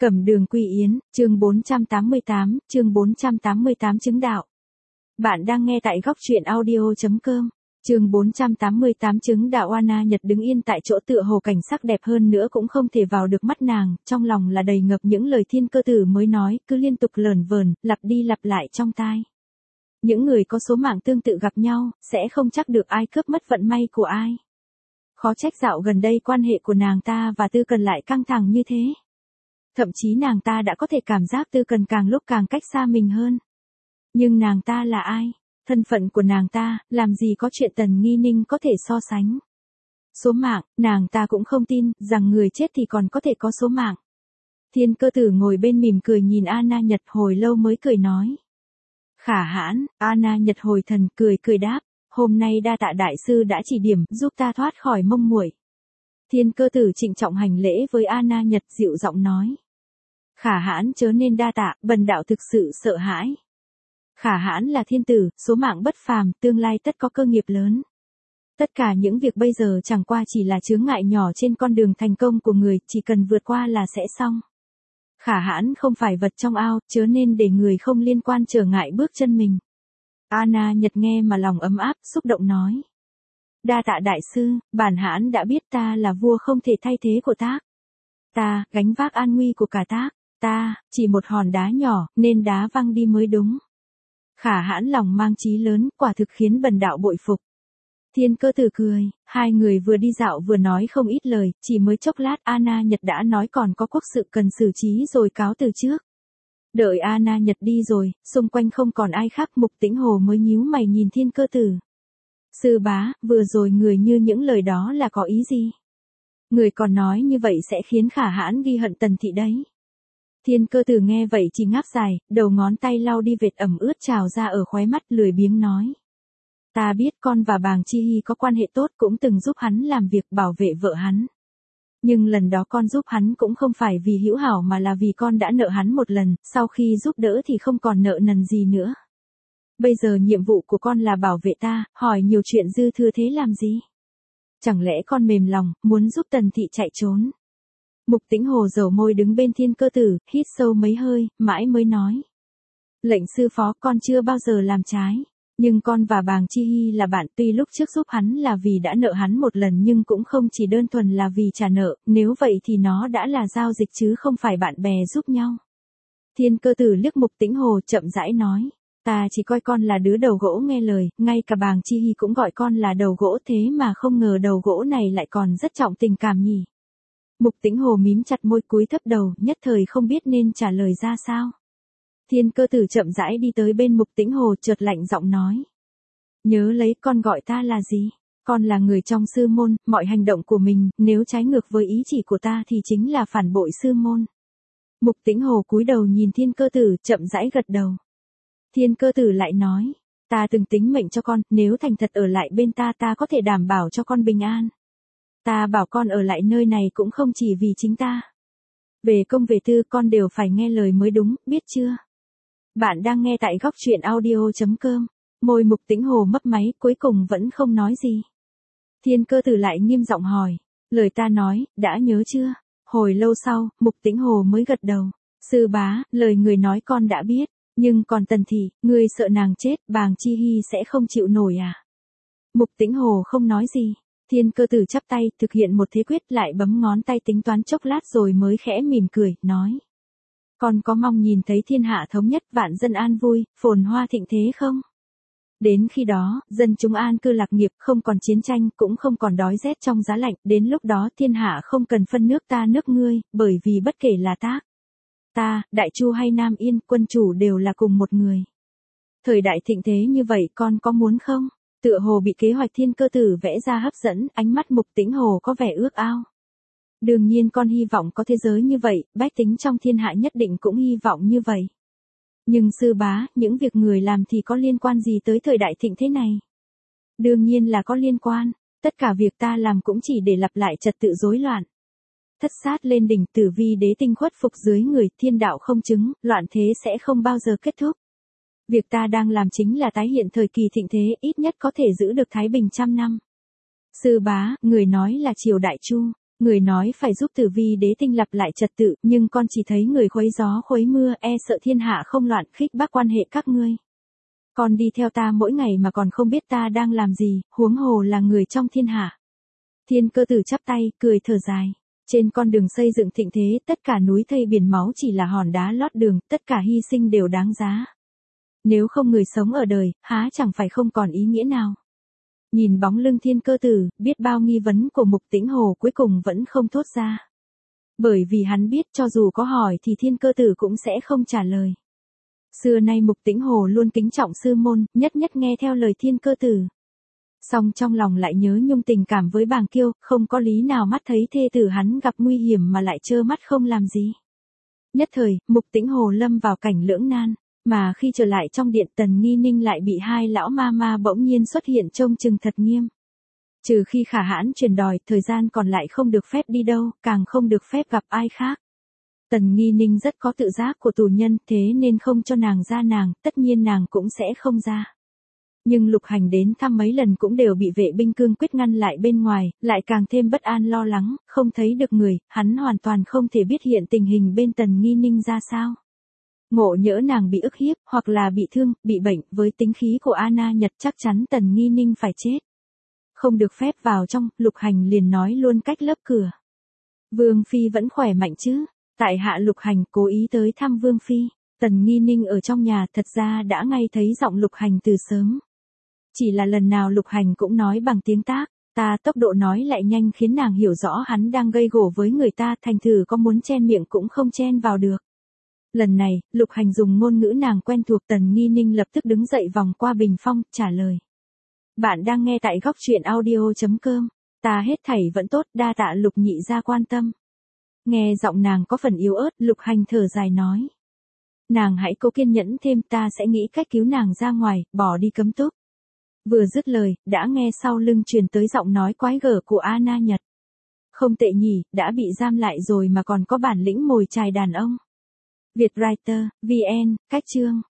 Cẩm Đường Quy Yến, chương 488 chứng đạo. Bạn đang nghe tại góc truyện audio.com. Chương 488 chứng đạo. Anna Nhật đứng yên tại chỗ tựa hồ cảnh sắc đẹp hơn nữa cũng không thể vào được mắt nàng, trong lòng là đầy ngập những lời Thiên Cơ Tử mới nói, cứ liên tục lởn vởn, lặp đi lặp lại trong tai. Những người có số mạng tương tự gặp nhau, sẽ không chắc được ai cướp mất vận may của ai. Khó trách dạo gần đây quan hệ của nàng ta và Tư Cần lại căng thẳng như thế. Thậm chí nàng ta đã có thể cảm giác Tư Cần càng lúc càng cách xa mình hơn. Nhưng nàng ta là ai? Thân phận của nàng ta, làm gì có chuyện Tần Nghi Ninh có thể so sánh. Số mạng, nàng ta cũng không tin, rằng người chết thì còn có thể có số mạng. Thiên Cơ Tử ngồi bên mỉm cười nhìn Anna Nhật hồi lâu mới cười nói. Khả hãn. Anna Nhật hồi thần cười đáp, hôm nay đa tạ đại sư đã chỉ điểm, giúp ta thoát khỏi mông muội. Thiên Cơ Tử trịnh trọng hành lễ với Anna Nhật, dịu giọng nói. Khả hãn chớ nên đa tạ, bần đạo thực sự sợ hãi. Khả hãn là thiên tử, số mạng bất phàm, tương lai tất có cơ nghiệp lớn. Tất cả những việc bây giờ chẳng qua chỉ là chướng ngại nhỏ trên con đường thành công của người, chỉ cần vượt qua là sẽ xong. Khả hãn không phải vật trong ao, chớ nên để người không liên quan trở ngại bước chân mình. Anna Nhật nghe mà lòng ấm áp, xúc động nói. Đa tạ đại sư, bản hãn đã biết ta là vua không thể thay thế của Tác. Ta, gánh vác an nguy của cả Tác. Ta, chỉ một hòn đá nhỏ, nên đá văng đi mới đúng. Khả hãn lòng mang chí lớn, quả thực khiến bần đạo bội phục. Thiên Cơ Tử cười, hai người vừa đi dạo vừa nói không ít lời, chỉ mới chốc lát Anna Nhật đã nói còn có quốc sự cần xử trí rồi cáo từ trước. Đợi Anna Nhật đi rồi, xung quanh không còn ai khác, Mục Tĩnh Hồ mới nhíu mày nhìn Thiên Cơ Tử. Sư bá, vừa rồi người như những lời đó là có ý gì? Người còn nói như vậy sẽ khiến Khả hãn ghi hận Tần thị đấy. Thiên Cơ Tử nghe vậy chỉ ngáp dài, đầu ngón tay lau đi vệt ẩm ướt trào ra ở khóe mắt, lười biếng nói. Ta biết con và Bàng Chi Hy có quan hệ tốt, cũng từng giúp hắn làm việc bảo vệ vợ hắn. Nhưng lần đó con giúp hắn cũng không phải vì hữu hảo mà là vì con đã nợ hắn một lần, sau khi giúp đỡ thì không còn nợ nần gì nữa. Bây giờ nhiệm vụ của con là bảo vệ ta, hỏi nhiều chuyện dư thừa thế làm gì? Chẳng lẽ con mềm lòng, muốn giúp Tần thị chạy trốn? Mục Tĩnh Hồ dầu môi đứng bên Thiên Cơ Tử, hít sâu mấy hơi, mãi mới nói. Lệnh sư phó, con chưa bao giờ làm trái. Nhưng con và Bàng Chi Hy là bạn, tuy lúc trước giúp hắn là vì đã nợ hắn một lần nhưng cũng không chỉ đơn thuần là vì trả nợ, nếu vậy thì nó đã là giao dịch chứ không phải bạn bè giúp nhau. Thiên Cơ Tử liếc Mục Tĩnh Hồ, chậm rãi nói. Ta chỉ coi con là đứa đầu gỗ nghe lời, ngay cả Bàng Chi Hy cũng gọi con là đầu gỗ, thế mà không ngờ đầu gỗ này lại còn rất trọng tình cảm nhỉ. Mục Tĩnh Hồ mím chặt môi, cúi thấp đầu, nhất thời không biết nên trả lời ra sao. Thiên Cơ Tử chậm rãi đi tới bên Mục Tĩnh Hồ, chợt lạnh giọng nói. Nhớ lấy, con gọi ta là gì? Con là người trong sư môn, mọi hành động của mình, nếu trái ngược với ý chỉ của ta thì chính là phản bội sư môn. Mục Tĩnh Hồ cúi đầu nhìn Thiên Cơ Tử, chậm rãi gật đầu. Thiên Cơ Tử lại nói. Ta từng tính mệnh cho con, nếu thành thật ở lại bên ta, ta có thể đảm bảo cho con bình an. Ta bảo con ở lại nơi này cũng không chỉ vì chính ta. Về công về tư con đều phải nghe lời mới đúng, biết chưa? Bạn đang nghe tại góc truyện audio.com. Môi Mục Tĩnh Hồ mấp máy, cuối cùng vẫn không nói gì. Thiên Cơ Tử lại nghiêm giọng hỏi. Lời ta nói, đã nhớ chưa? Hồi lâu sau, Mục Tĩnh Hồ mới gật đầu. Sư bá, lời người nói con đã biết. Nhưng còn Tần thị, ngươi sợ nàng chết, Bàng Chi Hy sẽ không chịu nổi à? Mục Tĩnh Hồ không nói gì. Thiên Cơ Tử chắp tay, thực hiện một thế quyết, lại bấm ngón tay tính toán chốc lát rồi mới khẽ mỉm cười, nói. Con có mong nhìn thấy thiên hạ thống nhất, vạn dân an vui, phồn hoa thịnh thế không? Đến khi đó, dân chúng an cư lạc nghiệp, không còn chiến tranh, cũng không còn đói rét trong giá lạnh, đến lúc đó thiên hạ không cần phân nước ta nước ngươi, bởi vì bất kể là Tác, ta, Đại Chu hay Nam Yên, quân chủ đều là cùng một người. Thời đại thịnh thế như vậy con có muốn không? Tựa hồ bị kế hoạch Thiên Cơ Tử vẽ ra hấp dẫn, ánh mắt Mục Tĩnh Hồ có vẻ ước ao. Đương nhiên con hy vọng có thế giới như vậy, bách tính trong thiên hạ nhất định cũng hy vọng như vậy. Nhưng sư bá, những việc người làm thì có liên quan gì tới thời đại thịnh thế này? Đương nhiên là có liên quan, tất cả việc ta làm cũng chỉ để lặp lại trật tự rối loạn. Thất sát lên đỉnh, Tử Vi đế tinh khuất phục dưới người, thiên đạo không chứng, loạn thế sẽ không bao giờ kết thúc. Việc ta đang làm chính là tái hiện thời kỳ thịnh thế, ít nhất có thể giữ được thái bình trăm năm. Sư bá, người nói là triều Đại Chu, Người nói phải giúp Tử Vi đế tinh lập lại trật tự, nhưng con chỉ thấy người khuấy gió khuấy mưa, e sợ thiên hạ không loạn, khích bác quan hệ các ngươi. Con đi theo ta mỗi ngày mà còn không biết ta đang làm gì, huống hồ là người trong thiên hạ. Thiên Cơ Tử chắp tay, cười thở dài. Trên con đường xây dựng thịnh thế, tất cả núi thây biển máu chỉ là hòn đá lót đường, tất cả hy sinh đều đáng giá. Nếu không người sống ở đời, há chẳng phải không còn ý nghĩa nào. Nhìn bóng lưng Thiên Cơ Tử, biết bao nghi vấn của Mục Tĩnh Hồ cuối cùng vẫn không thốt ra. Bởi vì hắn biết cho dù có hỏi thì Thiên Cơ Tử cũng sẽ không trả lời. Xưa nay Mục Tĩnh Hồ luôn kính trọng sư môn, nhất nhất nghe theo lời Thiên Cơ Tử. Song trong lòng lại nhớ nhung tình cảm với Bàng Kiêu, không có lý nào mắt thấy thê tử hắn gặp nguy hiểm mà lại trơ mắt không làm gì. Nhất thời, Mục Tĩnh Hồ lâm vào cảnh lưỡng nan, mà khi trở lại trong điện Tần Nghi Ninh lại bị hai lão ma ma bỗng nhiên xuất hiện trông chừng thật nghiêm. Trừ khi Khả Hãn truyền đòi, thời gian còn lại không được phép đi đâu, càng không được phép gặp ai khác. Tần Nghi Ninh rất có tự giác của tù nhân, thế nên không cho nàng ra nàng, tất nhiên nàng cũng sẽ không ra. Nhưng Lục Hành đến thăm mấy lần cũng đều bị vệ binh cương quyết ngăn lại bên ngoài, lại càng thêm bất an lo lắng, không thấy được người, hắn hoàn toàn không thể biết hiện tình hình bên Tần Nghi Ninh ra sao. Ngộ nhỡ nàng bị ức hiếp, hoặc là bị thương, bị bệnh, với tính khí của Ana Nhật chắc chắn Tần Nghi Ninh phải chết. Không được phép vào trong, Lục Hành liền nói luôn cách lấp cửa. Vương Phi vẫn khỏe mạnh chứ? Tại hạ Lục Hành cố ý tới thăm Vương Phi. Tần Nghi Ninh ở trong nhà thật ra đã ngay thấy giọng Lục Hành từ sớm. Chỉ là lần nào Lục Hành cũng nói bằng tiếng tác, ta tốc độ nói lại nhanh khiến nàng hiểu rõ hắn đang gây gổ với người ta, thành thử có muốn chen miệng cũng không chen vào được. Lần này, Lục Hành dùng ngôn ngữ nàng quen thuộc. Tần Nghi Ninh lập tức đứng dậy vòng qua bình phong, trả lời. Bạn đang nghe tại góc truyện audio.com. Ta hết thảy vẫn tốt, đa tạ Lục nhị gia quan tâm. Nghe giọng nàng có phần yếu ớt, Lục Hành thở dài nói. Nàng hãy cố kiên nhẫn thêm, ta sẽ nghĩ cách cứu nàng ra ngoài, bỏ đi cấm túc. Vừa dứt lời, đã nghe sau lưng truyền tới giọng nói quái gở của Ana Nhật. Không tệ nhỉ, đã bị giam lại rồi mà còn có bản lĩnh mồi chài đàn ông. Vietwriter, VN, cách chương.